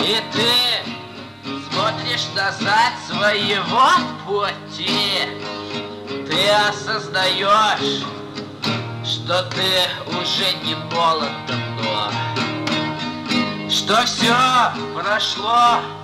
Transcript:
И ты смотришь назад своего пути. Ты осознаешь, что ты уже не молод давно, что все прошло